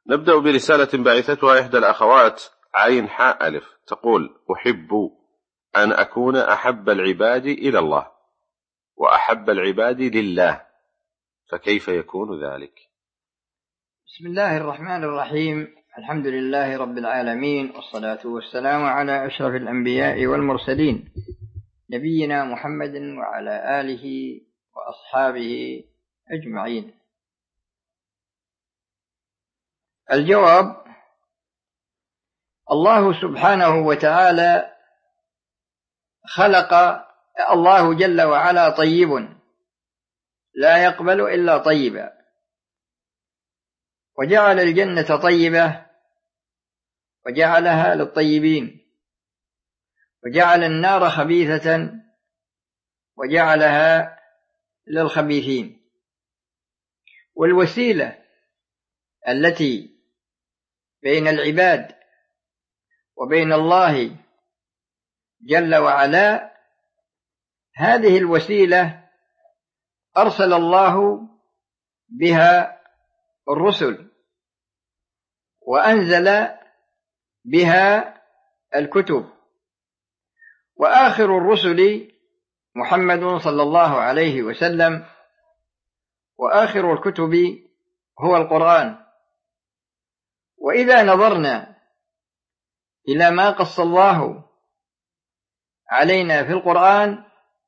نبدأ برسالة بعثتها إحدى الأخوات عين حاء ألف، تقول: أحب أن أكون أحب العباد إلى الله وأحب العباد لله، فكيف يكون ذلك؟ بسم الله الرحمن الرحيم. الحمد لله رب العالمين، والصلاة والسلام على أشرف الأنبياء والمرسلين، نبينا محمد وعلى آله وأصحابه أجمعين. الجواب: الله سبحانه وتعالى خلق، الله جل وعلا طيب لا يقبل إلا طيبا، وجعل الجنة طيبة وجعلها للطيبين، وجعل النار خبيثة وجعلها للخبيثين. والوسيلة التي بين العباد وبين الله جل وعلا، هذه الوسيلة أرسل الله بها الرسل وأنزل بها الكتب، وآخر الرسل محمد صلى الله عليه وسلم، وآخر الكتب هو القرآن. وإذا نظرنا إلى ما قص الله علينا في القرآن،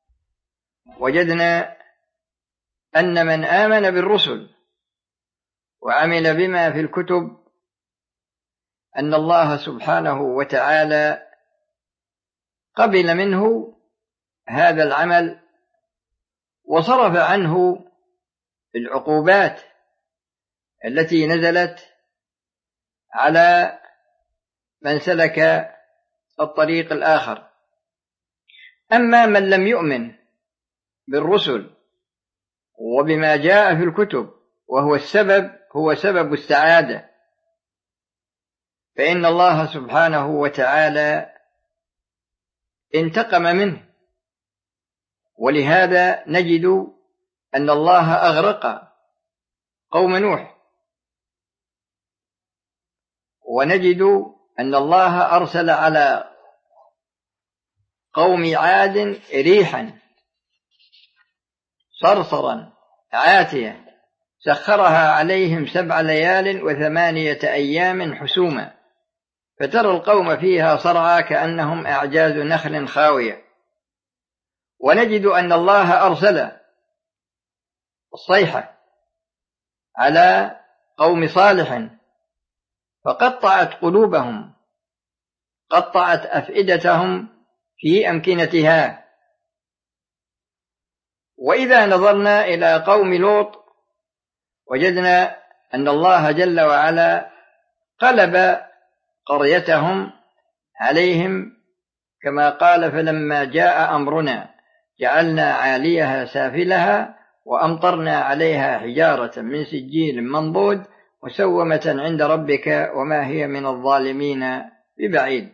وجدنا أن من آمن بالرسل وعمل بما في الكتب أن الله سبحانه وتعالى قبل منه هذا العمل وصرف عنه العقوبات التي نزلت على من سلك الطريق الآخر. أما من لم يؤمن بالرسل وبما جاء في الكتب وهو هو سبب السعادة، فإن الله سبحانه وتعالى انتقم منه. ولهذا نجد أن الله أغرق قوم نوح، ونجد أن الله أرسل على قوم عاد ريحا صرصرا عاتية سخرها عليهم 7 ليال و8 أيام حسوما، فترى القوم فيها صرعى كأنهم أعجاز نخل خاوية. ونجد أن الله أرسل الصيحة على قوم صالح فقطعت قلوبهم، قطعت أفئدتهم في أمكنتها. وإذا نظرنا إلى قوم لوط وجدنا أن الله جل وعلا قلب قريتهم عليهم كما قال: فلما جاء أمرنا جعلنا عاليها سافلها وأمطرنا عليها حجارة من سجيل منضود مسومة عند ربك وما هي من الظالمين ببعيد.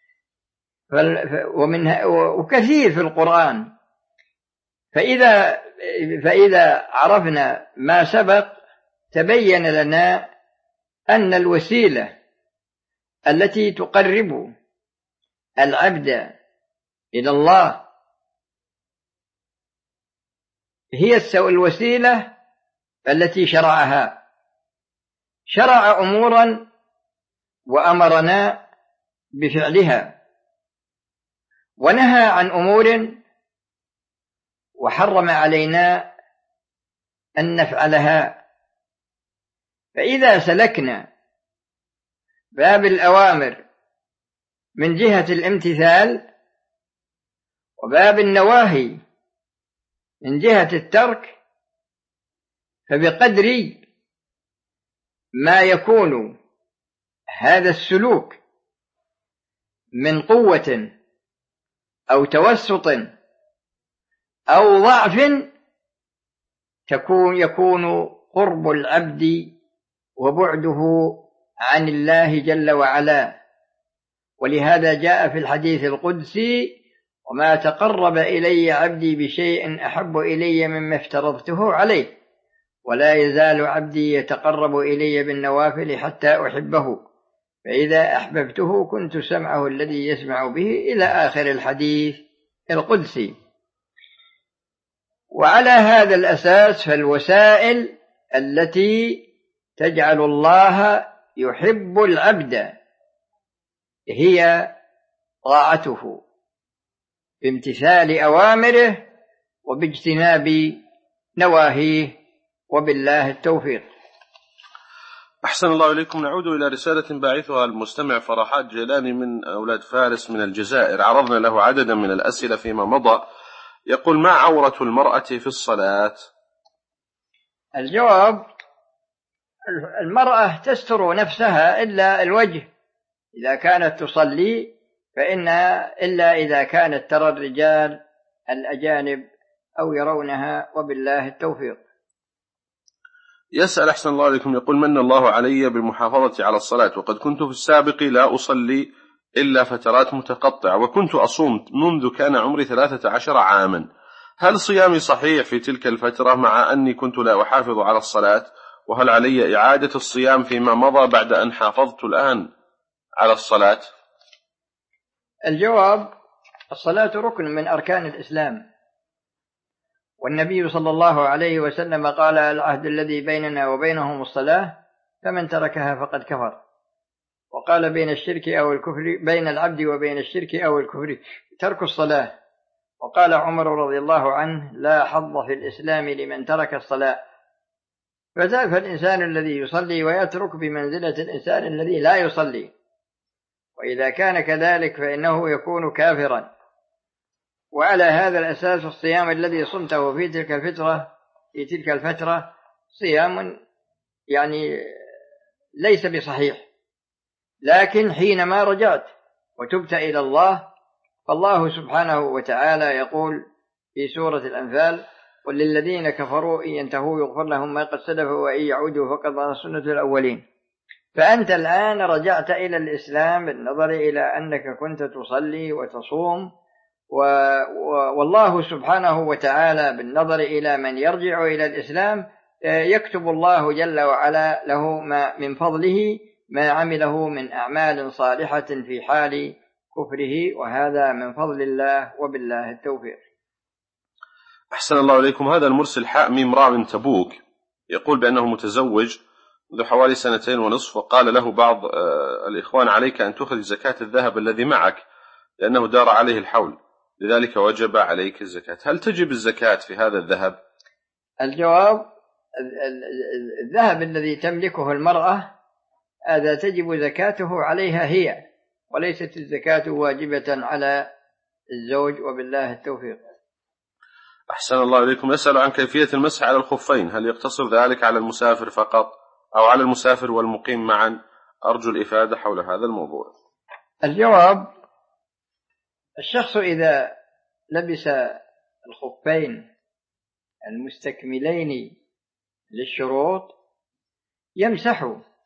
وكثير في القرآن. فإذا عرفنا ما سبق تبين لنا أن الوسيلة التي تقرب العبد إلى الله هي الوسيلة التي شرع أمورا وأمرنا بفعلها، ونهى عن أمور وحرم علينا أن نفعلها. فإذا سلكنا باب الأوامر من جهة الامتثال وباب النواهي من جهة الترك، فبقدر ما يكون هذا السلوك من قوة أو توسط أو ضعف يكون قرب العبد وبعده عن الله جل وعلا. ولهذا جاء في الحديث القدسي: وما تقرب إلي عبدي بشيء أحب إلي مما افترضته عليه. ولا يزال عبدي يتقرب إلي بالنوافل حتى أحبه، فإذا أحببته كنت سمعه الذي يسمع به إلى آخر الحديث القدسي. وعلى هذا الأساس فالوسائل التي تجعل الله يحب العبد هي طاعته بامتثال أوامره وباجتناب نواهيه، وبالله التوفيق. أحسن الله إليكم. نعود إلى رسالة باعثها المستمع فرحات جيلاني من أولاد فارس من الجزائر. عرضنا له عددا من الأسئلة فيما مضى. يقول: ما عورة المرأة في الصلاة؟ الجواب: المرأة تستر نفسها إلا الوجه إذا كانت تصلي، فإنها إلا إذا كانت ترى الرجال الأجانب أو يرونها، وبالله التوفيق. يسأل أحسن الله عليكم، يقول: من الله علي بالمحافظة على الصلاة، وقد كنت في السابق لا أصلي إلا فترات متقطعة، وكنت أصوم منذ كان عمري 13 عاما. هل صيامي صحيح في تلك الفترة مع أني كنت لا أحافظ على الصلاة؟ وهل علي إعادة الصيام فيما مضى بعد أن حافظت الآن على الصلاة؟ الجواب: الصلاة ركن من أركان الإسلام، والنبي صلى الله عليه وسلم قال: العهد الذي بيننا وبينهم الصلاة، فمن تركها فقد كفر. وقال: بين الشرك أو الكفر، بين العبد وبين الشرك أو الكفر ترك الصلاة. وقال عمر رضي الله عنه: لا حظ في الإسلام لمن ترك الصلاة. فالإنسان الذي يصلي ويترك بمنزلة الإنسان الذي لا يصلي، وإذا كان كذلك فإنه يكون كافرا. وعلى هذا الأساس الصيام الذي صمته في تلك الفترة صيام يعني ليس بصحيح، لكن حينما رجعت وتبت إلى الله، فالله سبحانه وتعالى يقول في سورة الأنفال: قل للذين كفروا إن ينتهوا يغفر لهم ما قد سلف وإن يعودوا فقد ضل سنة الأولين. فأنت الآن رجعت إلى الإسلام بالنظر إلى أنك كنت تصلي وتصوم، والله سبحانه وتعالى بالنظر إلى من يرجع إلى الإسلام يكتب الله جل وعلا له ما من فضله ما عمله من أعمال صالحة في حال كفره، وهذا من فضل الله، وبالله التوفيق. أحسن الله إليكم. هذا المرسل حاء ميم راء من تبوك يقول بأنه متزوج منذ حوالي 2.5 سنين، وقال له بعض الإخوان: عليك أن تخرج زكاة الذهب الذي معك لأنه دار عليه الحول، لذلك وجب عليك الزكاة. هل تجب الزكاة في هذا الذهب؟ الجواب: الذهب الذي تملكه المرأة هذا تجب زكاته عليها هي، وليست الزكاة واجبة على الزوج، وبالله التوفيق. أحسن الله إليكم. يسأل عن كيفية المسح على الخفين، هل يقتصر ذلك على المسافر فقط أو على المسافر والمقيم معا؟ أرجو الإفادة حول هذا الموضوع. الجواب: الشخص إذا لبس الخفين المستكملين للشروط يمسح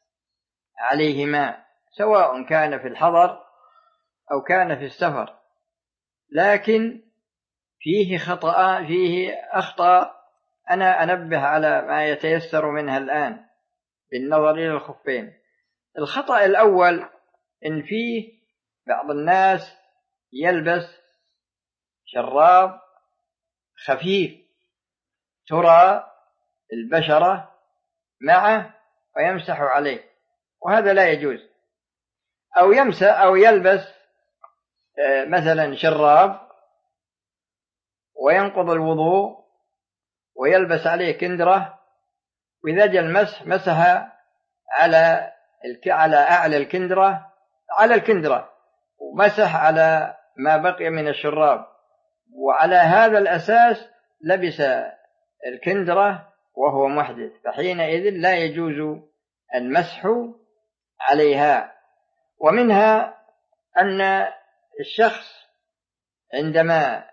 عليهما، سواء كان في الحضر أو كان في السفر، لكن فيه أخطاء أنا أنبه على ما يتيسر منها الآن بالنظر إلى الخفين. الخطأ الأول إن فيه بعض الناس يلبس شراب خفيف ترى البشرة معه ويمسح عليه، وهذا لا يجوز. أو يلبس مثلا شراب وينقض الوضوء ويلبس عليه كندرة، وإذا جاء المسح مسح على أعلى الكندرة ومسح على ما بقي من الشراب، وعلى هذا الأساس لبس الكندرة وهو محدث، فحينئذ لا يجوز المسح عليها. ومنها أن الشخص عندما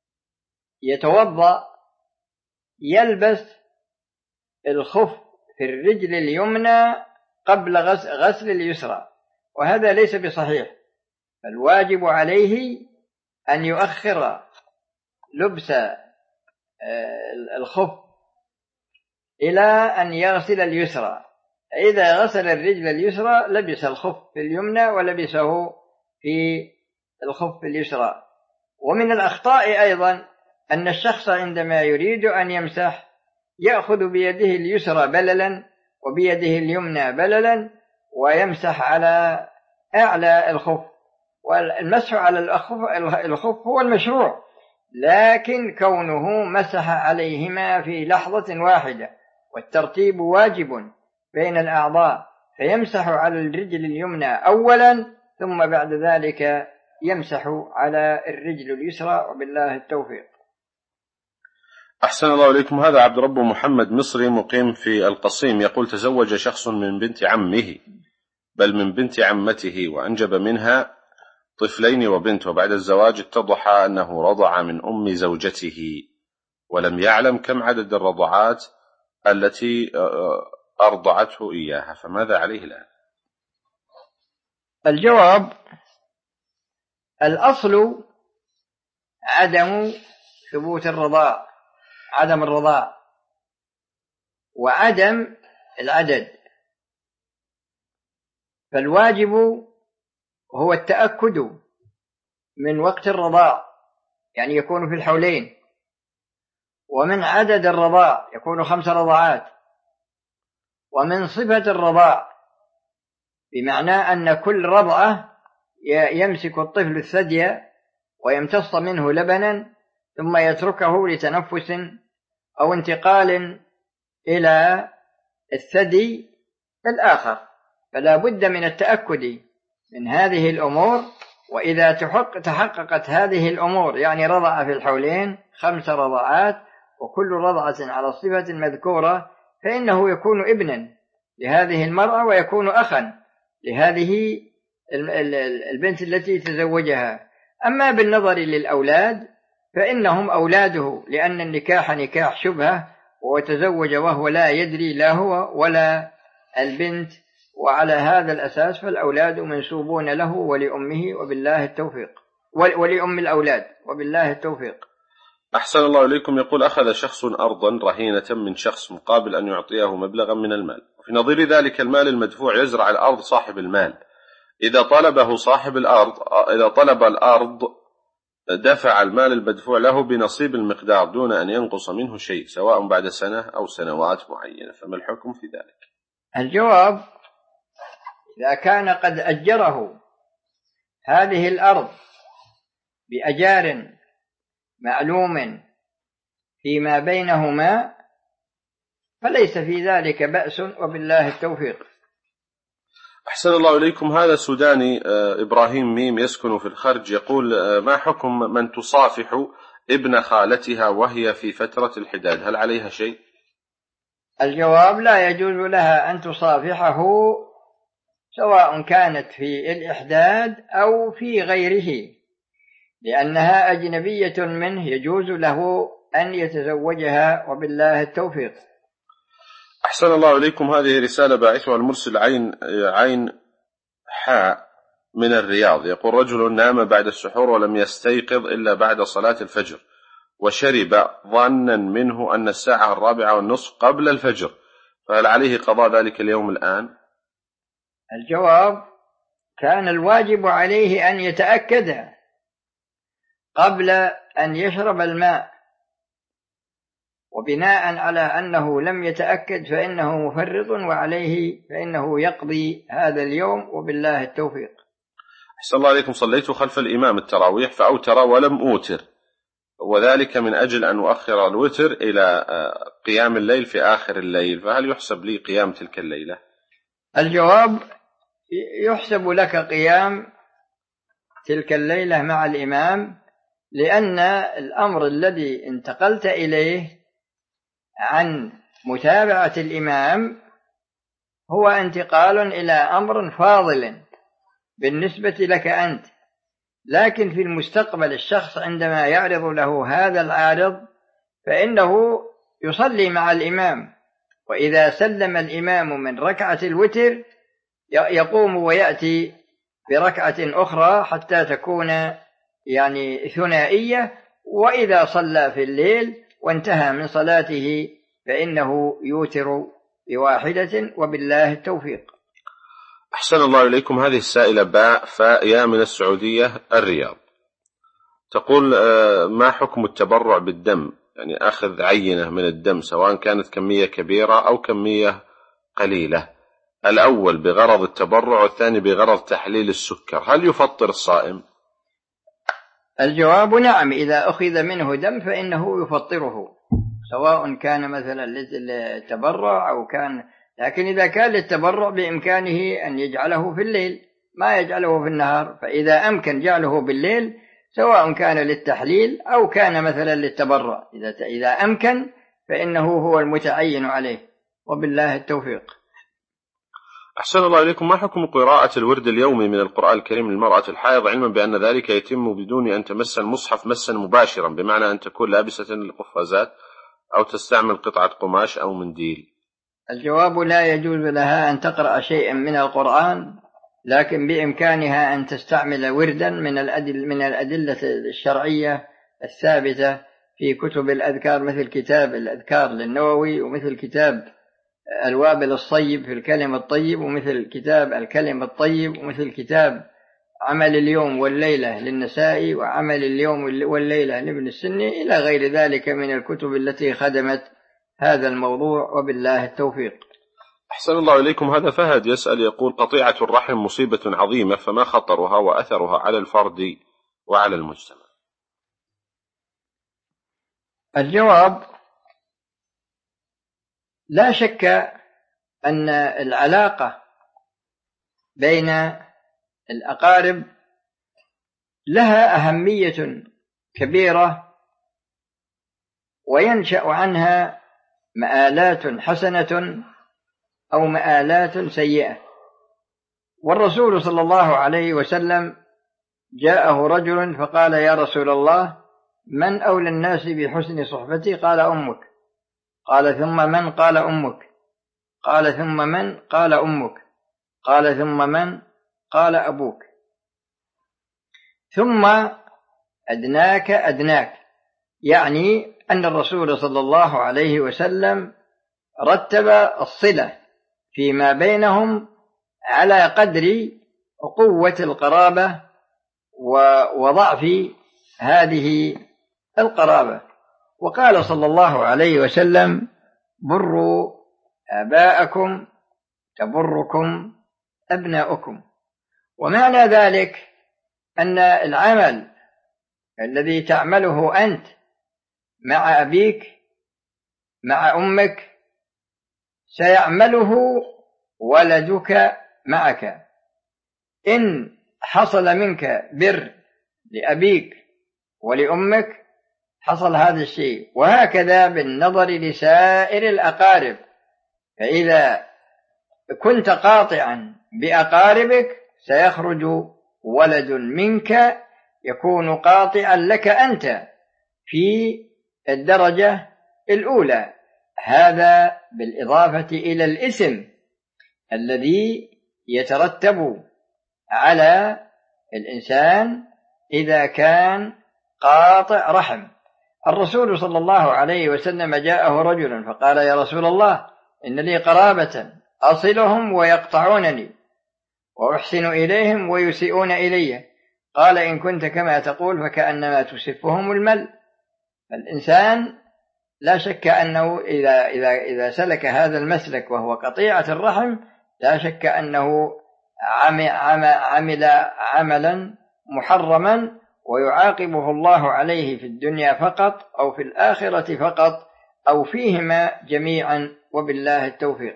يتوضأ يلبس الخف في الرجل اليمنى قبل غسل اليسرى، وهذا ليس بصحيح، فالواجب عليه أن يؤخر لبس الخف إلى أن يغسل اليسرى. إذا غسل الرجل اليسرى لبس الخف في اليمنى ولبسه في الخف اليسرى. ومن الأخطاء أيضا أن الشخص عندما يريد أن يمسح يأخذ بيده اليسرى بللا وبيده اليمنى بللا ويمسح على أعلى الخف. والمسح على الخف هو المشروع، لكن كونه مسح عليهما في لحظة واحدة، والترتيب واجب بين الأعضاء، فيمسح على الرجل اليمنى أولا ثم بعد ذلك يمسح على الرجل اليسرى، وبالله التوفيق. أحسن الله إليكم. هذا عبد رب محمد مصري مقيم في القصيم، يقول: تزوج شخص من بنت عمه، بل من بنت عمته، وأنجب منها طفلين وبنت، وبعد الزواج اتضح أنه رضع من أم زوجته، ولم يعلم كم عدد الرضعات التي أرضعته إياها، فماذا عليه الآن؟ الجواب: الأصل عدم ثبوت الرضاع، عدم الرضاع وعدم العدد، فالواجب هو التأكد من وقت الرضاع، يعني يكون في الحولين، ومن عدد الرضاع يكون 5 رضعات، ومن صفة الرضاع بمعنى أن كل رضعة يمسك الطفل الثدي ويمتص منه لبنا ثم يتركه لتنفس أو انتقال إلى الثدي الآخر، فلا بد من التأكد من هذه الأمور. وإذا تحققت هذه الأمور، يعني رضع في الحولين 5 رضعات وكل رضعة على الصفة المذكورة، فإنه يكون ابنا لهذه المرأة ويكون أخا لهذه البنت التي تزوجها. أما بالنظر للأولاد فإنهم أولاده، لأن النكاح نكاح شبهة، وتزوج وهو لا يدري لا هو ولا البنت، وعلى هذا الأساس فالأولاد منسوبون له ولأمه، وبالله التوفيق، ولأم الأولاد، وبالله التوفيق. أحسن الله إليكم. يقول: أخذ شخص أرضا رهينة من شخص مقابل أن يعطيه مبلغا من المال، وفي نظير ذلك المال المدفوع يزرع الأرض صاحب المال. إذا طلب الأرض دفع المال المدفوع له بنصيب المقدار دون أن ينقص منه شيء، سواء بعد سنة أو سنوات معينة، فما الحكم في ذلك؟ الجواب: إذا كان قد أجره هذه الأرض بأجار معلوم فيما بينهما فليس في ذلك بأس، وبالله التوفيق. أحسن الله إليكم. هذا سوداني إبراهيم ميم يسكن في الخرج، يقول: ما حكم من تصافح ابن خالتها وهي في فترة الحداد، هل عليها شيء؟ الجواب: لا يجوز لها أن تصافحه، سواء كانت في الإحداد أو في غيره، لأنها أجنبية منه، يجوز له أن يتزوجها، وبالله التوفيق. أحسن الله إليكم. هذه رسالة باعثها المرسل عين حاء من الرياض، يقول: رجل نام بعد السحور ولم يستيقظ إلا بعد صلاة الفجر، وشرب ظنا منه أن الساعة 4:15 قبل الفجر، فهل عليه قضاء ذلك اليوم الآن؟ الجواب: كان الواجب عليه أن يتأكد قبل أن يشرب الماء، وبناء على أنه لم يتأكد فإنه مفرط، وعليه فإنه يقضي هذا اليوم، وبالله التوفيق. أحسن الله عليكم. صليت خلف الإمام التراويح فأوتر ولم أوتر، وذلك من أجل أن أؤخر الوتر إلى قيام الليل في آخر الليل، فهل يحسب لي قيام تلك الليلة؟ الجواب: يحسب لك قيام تلك الليلة مع الإمام، لأن الأمر الذي انتقلت إليه عن متابعة الإمام هو انتقال إلى أمر فاضل بالنسبة لك أنت، لكن في المستقبل الشخص عندما يعرض له هذا العارض فإنه يصلي مع الإمام، وإذا سلم الإمام من ركعة الوتر يقوم ويأتي بركعة أخرى حتى تكون يعني ثنائية، وإذا صلى في الليل وانتهى من صلاته فإنه يوتر بواحدة، وبالله التوفيق. أحسن الله إليكم. هذه السائلة باء فاء يا من السعودية الرياض، تقول ما حكم التبرع بالدم؟ يعني أخذ عينة من الدم سواء كانت كمية كبيرة أو كمية قليلة، الأول بغرض التبرع والثاني بغرض تحليل السكر، هل يفطر الصائم؟ الجواب نعم، إذا أخذ منه دم فإنه يفطره، سواء كان مثلا للتبرع أو كان، لكن إذا كان للتبرع بإمكانه أن يجعله في الليل، ما يجعله في النهار، فإذا أمكن جعله بالليل سواء كان للتحليل أو كان مثلا للتبرع، إذا أمكن فإنه هو المتعين عليه، وبالله التوفيق. أحسن الله إليكم. ما حكم قراءة الورد اليومي من القرآن الكريم للمرأة الحائض، علما بأن ذلك يتم بدون أن تمس المصحف مسا مباشرا، بمعنى أن تكون لابسة القفازات أو تستعمل قطعة قماش أو منديل؟ الجواب لا يجوز لها أن تقرأ شيئا من القرآن، لكن بإمكانها أن تستعمل وردا من الأدلة الشرعية الثابتة في كتب الأذكار، مثل كتاب الأذكار للنووي، ومثل كتاب الوابل الصيب في الكلم الطيب، ومثل كتاب الكلم الطيب، ومثل كتاب عمل اليوم والليلة للنسائي، وعمل اليوم والليلة لابن السني، إلى غير ذلك من الكتب التي خدمت هذا الموضوع، وبالله التوفيق. أحسن الله إليكم. هذا فهد يسأل يقول قطيعة الرحم مصيبة عظيمة، فما خطرها وأثرها على الفرد وعلى المجتمع؟ الجواب لا شك أن العلاقة بين الأقارب لها أهمية كبيرة، وينشأ عنها مآلات حسنة أو مآلات سيئة. والرسول صلى الله عليه وسلم جاءه رجل فقال: يا رسول الله، من أولى الناس بحسن صحبتي؟ قال: أمك. قال: ثم من؟ قال: أمك. قال: ثم من؟ قال: أمك. قال: ثم من؟ قال: أبوك. ثم أدناك أدناك، يعني أن الرسول صلى الله عليه وسلم رتب الصلة فيما بينهم على قدر قوة القرابة وضعف هذه القرابة. وقال صلى الله عليه وسلم: بروا آباءكم تبركم أبناؤكم. ومعنى ذلك أن العمل الذي تعمله أنت مع أبيك مع أمك سيعمله ولدك معك. إن حصل منك بر لأبيك ولأمك حصل هذا الشيء، وهكذا بالنظر لسائر الأقارب. فإذا كنت قاطعا بأقاربك سيخرج ولد منك يكون قاطعا لك أنت في الدرجة الأولى، هذا بالإضافة إلى الإثم الذي يترتب على الإنسان إذا كان قاطع رحم. الرسول صلى الله عليه وسلم جاءه رجل فقال: يا رسول الله، إن لي قرابة أصلهم ويقطعونني، وأحسن إليهم ويسيئون إلي. قال: إن كنت كما تقول فكأنما تسفهم المل. فالإنسان لا شك أنه إذا سلك هذا المسلك وهو قطيعة الرحم، لا شك أنه عمل عملا محرما، ويعاقبه الله عليه في الدنيا فقط أو في الآخرة فقط أو فيهما جميعا، وبالله التوفيق.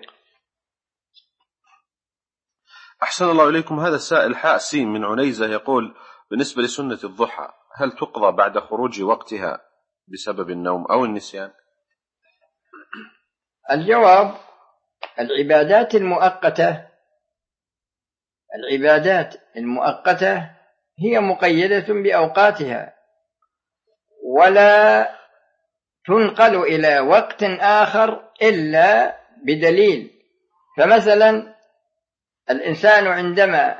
أحسن الله إليكم. هذا السائل حاء سين من عنيزة يقول: بالنسبة لسنة الضحى هل تقضى بعد خروج وقتها بسبب النوم أو النسيان؟ الجواب: العبادات المؤقتة هي مقيدة بأوقاتها، ولا تنقل إلى وقت آخر إلا بدليل. فمثلا الإنسان عندما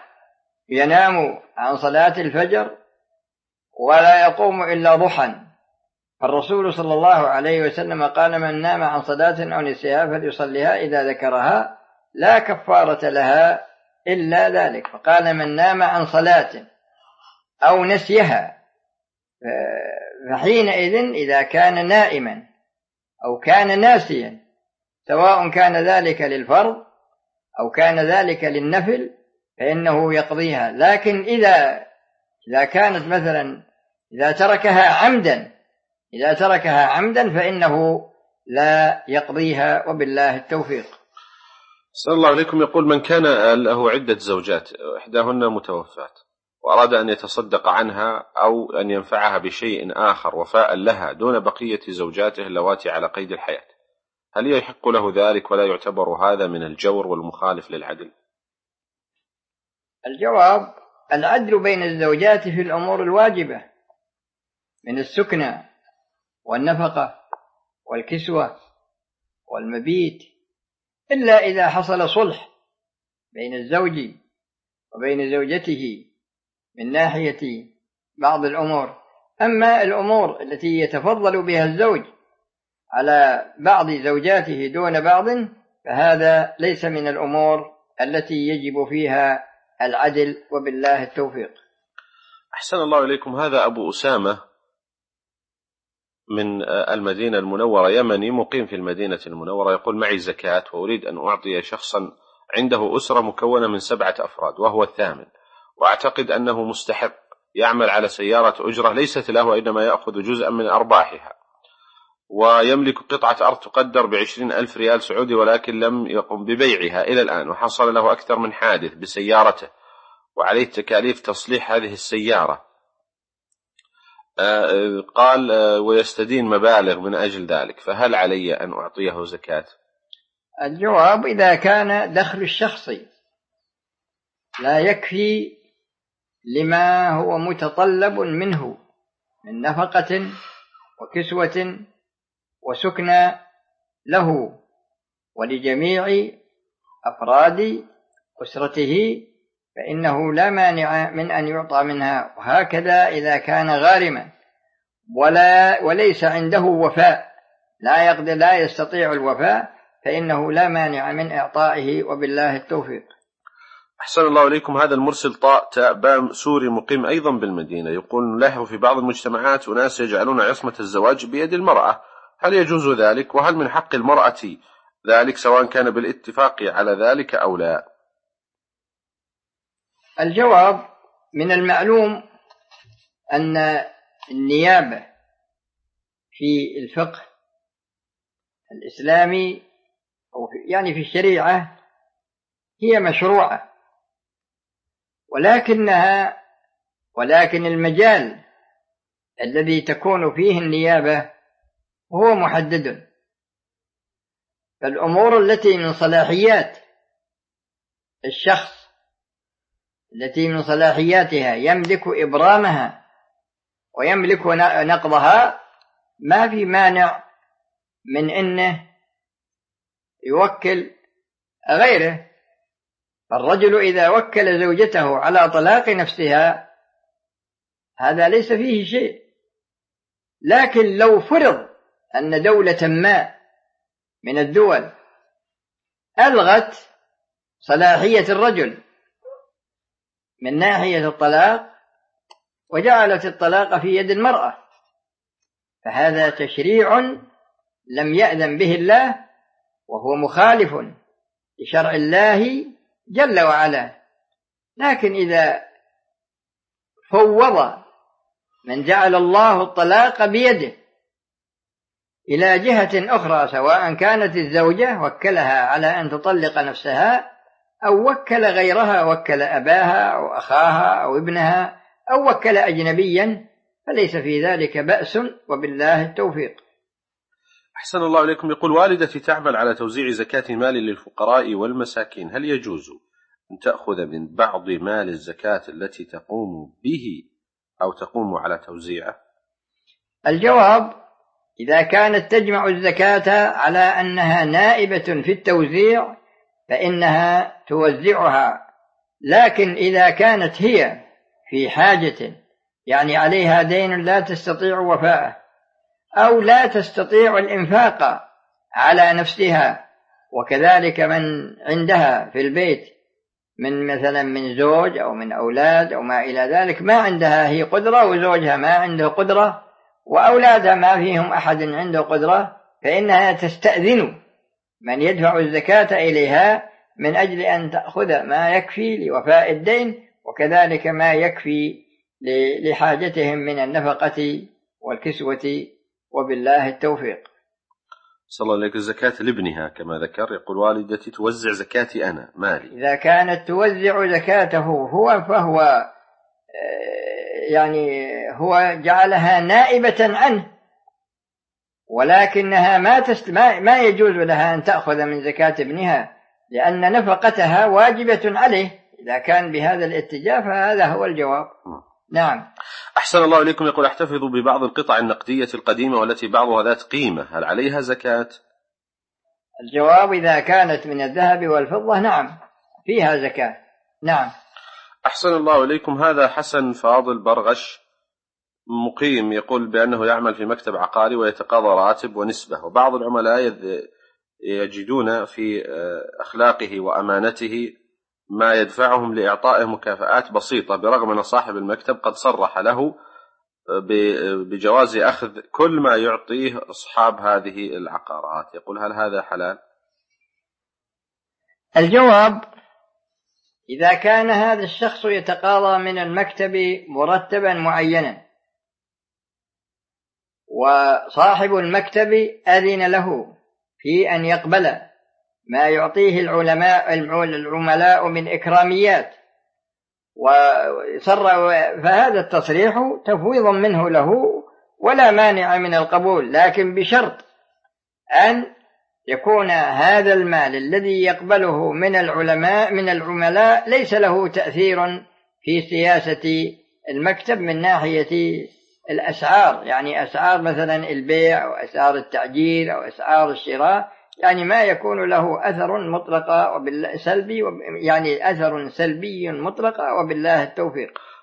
ينام عن صلاة الفجر ولا يقوم إلا ضحى، فالرسول صلى الله عليه وسلم قال: من نام عن صلاة أو نسيها فليصليها إذا ذكرها لا كفارة لها إلا ذلك. فقال: من نام عن صلاة أو نسيها، فحينئذ إذا كان نائما أو كان ناسيا، سواء كان ذلك للفرض أو كان ذلك للنفل، فإنه يقضيها. لكن إذا كانت مثلا إذا تركها عمدا فإنه لا يقضيها، وبالله التوفيق. صلى الله عليكم. يقول: من كان له عدة زوجات إحداهن متوفاة وأراد أن يتصدق عنها أو أن ينفعها بشيء آخر وفاء لها دون بقية زوجاته اللواتي على قيد الحياة، هل يحق له ذلك ولا يعتبر هذا من الجور والمخالف للعدل؟ الجواب: العدل بين الزوجات في الأمور الواجبة من السكنى والنفقة والكسوة والمبيت، إلا إذا حصل صلح بين الزوج وبين زوجته من ناحية بعض الأمور. أما الأمور التي يتفضل بها الزوج على بعض زوجاته دون بعض فهذا ليس من الأمور التي يجب فيها العدل، وبالله التوفيق. أحسن الله إليكم. هذا أبو أسامة من المدينة المنورة، يمني مقيم في المدينة المنورة، يقول: معي زكاة وأريد أن أعطي شخصا عنده أسرة مكونة من 7 أفراد وهو الثامن، وأعتقد أنه مستحق، يعمل على سيارة أجرة ليست له وإنما يأخذ جزءا من أرباحها، ويملك قطعة أرض تقدر ب20,000 ريال سعودي ولكن لم يقم ببيعها إلى الآن، وحصل له أكثر من حادث بسيارته وعليه تكاليف تصليح هذه السيارة. قال ويستدين مبالغ من أجل ذلك، فهل علي أن أعطيه زكاة؟ الجواب: إذا كان دخل الشخص لا يكفي لما هو متطلب منه من نفقة وكسوة وسكنى له ولجميع أفراد أسرته فإنه لا مانع من أن يعطى منها. وهكذا إذا كان غارما وليس عنده وفاء، لا يستطيع الوفاء، فإنه لا مانع من إعطائه، وبالله التوفيق. أحسن الله إليكم. هذا المرسل طاء تاء بام سوري مقيم أيضا بالمدينة، يقول: نلاحظ في بعض المجتمعات أناس يجعلون عصمة الزواج بيد المرأة، هل يجوز ذلك؟ وهل من حق المرأة ذلك سواء كان بالاتفاق على ذلك أو لا؟ الجواب: من المعلوم أن النيابة في الفقه الإسلامي أو يعني في الشريعة هي مشروعة، ولكن المجال الذي تكون فيه النيابة هو محدد. فالأمور التي من صلاحيات الشخص التي من صلاحياتها يملك إبرامها ويملك نقضها ما في مانع من أنه يوكل غيره. فالرجل إذا وكل زوجته على طلاق نفسها هذا ليس فيه شيء. لكن لو فرض أن دولة ما من الدول ألغت صلاحية الرجل من ناحية الطلاق وجعلت الطلاق في يد المرأة، فهذا تشريع لم يأذن به الله، وهو مخالف لشرع الله جل وعلا. لكن إذا فوض من جعل الله الطلاق بيده إلى جهة أخرى، سواء كانت الزوجة وكلها على أن تطلق نفسها أو وكل غيرها، وكل أباها أو أخاها أو ابنها أو وكل أجنبيا، فليس في ذلك بأس، وبالله التوفيق. أحسن الله إليكم. يقول: والدتي تعمل على توزيع زكاة مال للفقراء والمساكين، هل يجوز أن تأخذ من بعض مال الزكاة التي تقوم به أو تقوم على توزيعه؟ الجواب: إذا كانت تجمع الزكاة على أنها نائبة في التوزيع فإنها توزعها، لكن إذا كانت هي في حاجة يعني عليها دين لا تستطيع وفاءه أو لا تستطيع الإنفاق على نفسها، وكذلك من عندها في البيت من مثلا من زوج أو من أولاد أو ما إلى ذلك، ما عندها هي قدرة وزوجها ما عنده قدرة وأولادها ما فيهم أحد عنده قدرة، فإنها تستأذن من يدفع الزكاة إليها من أجل أن تأخذ ما يكفي لوفاء الدين، وكذلك ما يكفي لحاجتهم من النفقة والكسوة، وبالله التوفيق. صلى الله عليك. الزكاة لابنها كما ذكر، يقول والدتي توزع زكاتي أنا مالي. إذا كانت توزع زكاته هو فهو يعني هو جعلها نائبة عنه، ولكنها ما يجوز لها أن تأخذ من زكاة ابنها، لأن نفقتها واجبة عليه. إذا كان بهذا الاتجاه فهذا هو الجواب. نعم. أحسن الله إليكم. يقول أحتفظ ببعض القطع النقدية القديمة والتي بعضها ذات قيمة، هل عليها زكاة؟ الجواب إذا كانت من الذهب والفضة نعم فيها زكاة. نعم. أحسن الله إليكم. هذا حسن فاضل برغش مقيم، يقول بأنه يعمل في مكتب عقاري ويتقاضى راتب ونسبة، وبعض العملاء يجدون في أخلاقه وأمانته ما يدفعهم لإعطائه مكافآت بسيطة، برغم أن صاحب المكتب قد صرح له بجواز أخذ كل ما يعطيه أصحاب هذه العقارات. يقول هل هذا حلال؟ الجواب إذا كان هذا الشخص يتقاضى من المكتب مرتبا معينا وصاحب المكتب أذن له في أن يقبل ما يعطيه العملاء من إكراميات فهذا التصريح تفويض منه له ولا مانع من القبول، لكن بشرط أن يكون هذا المال الذي يقبله من العملاء ليس له تأثير في سياسة المكتب من ناحية الأسعار، يعني أسعار مثلا البيع أو أسعار التعجير أو أسعار الشراء، يعني ما يكون له أثر مطلق سلبي، يعني أثر سلبي مطلق، وبالله التوفيق.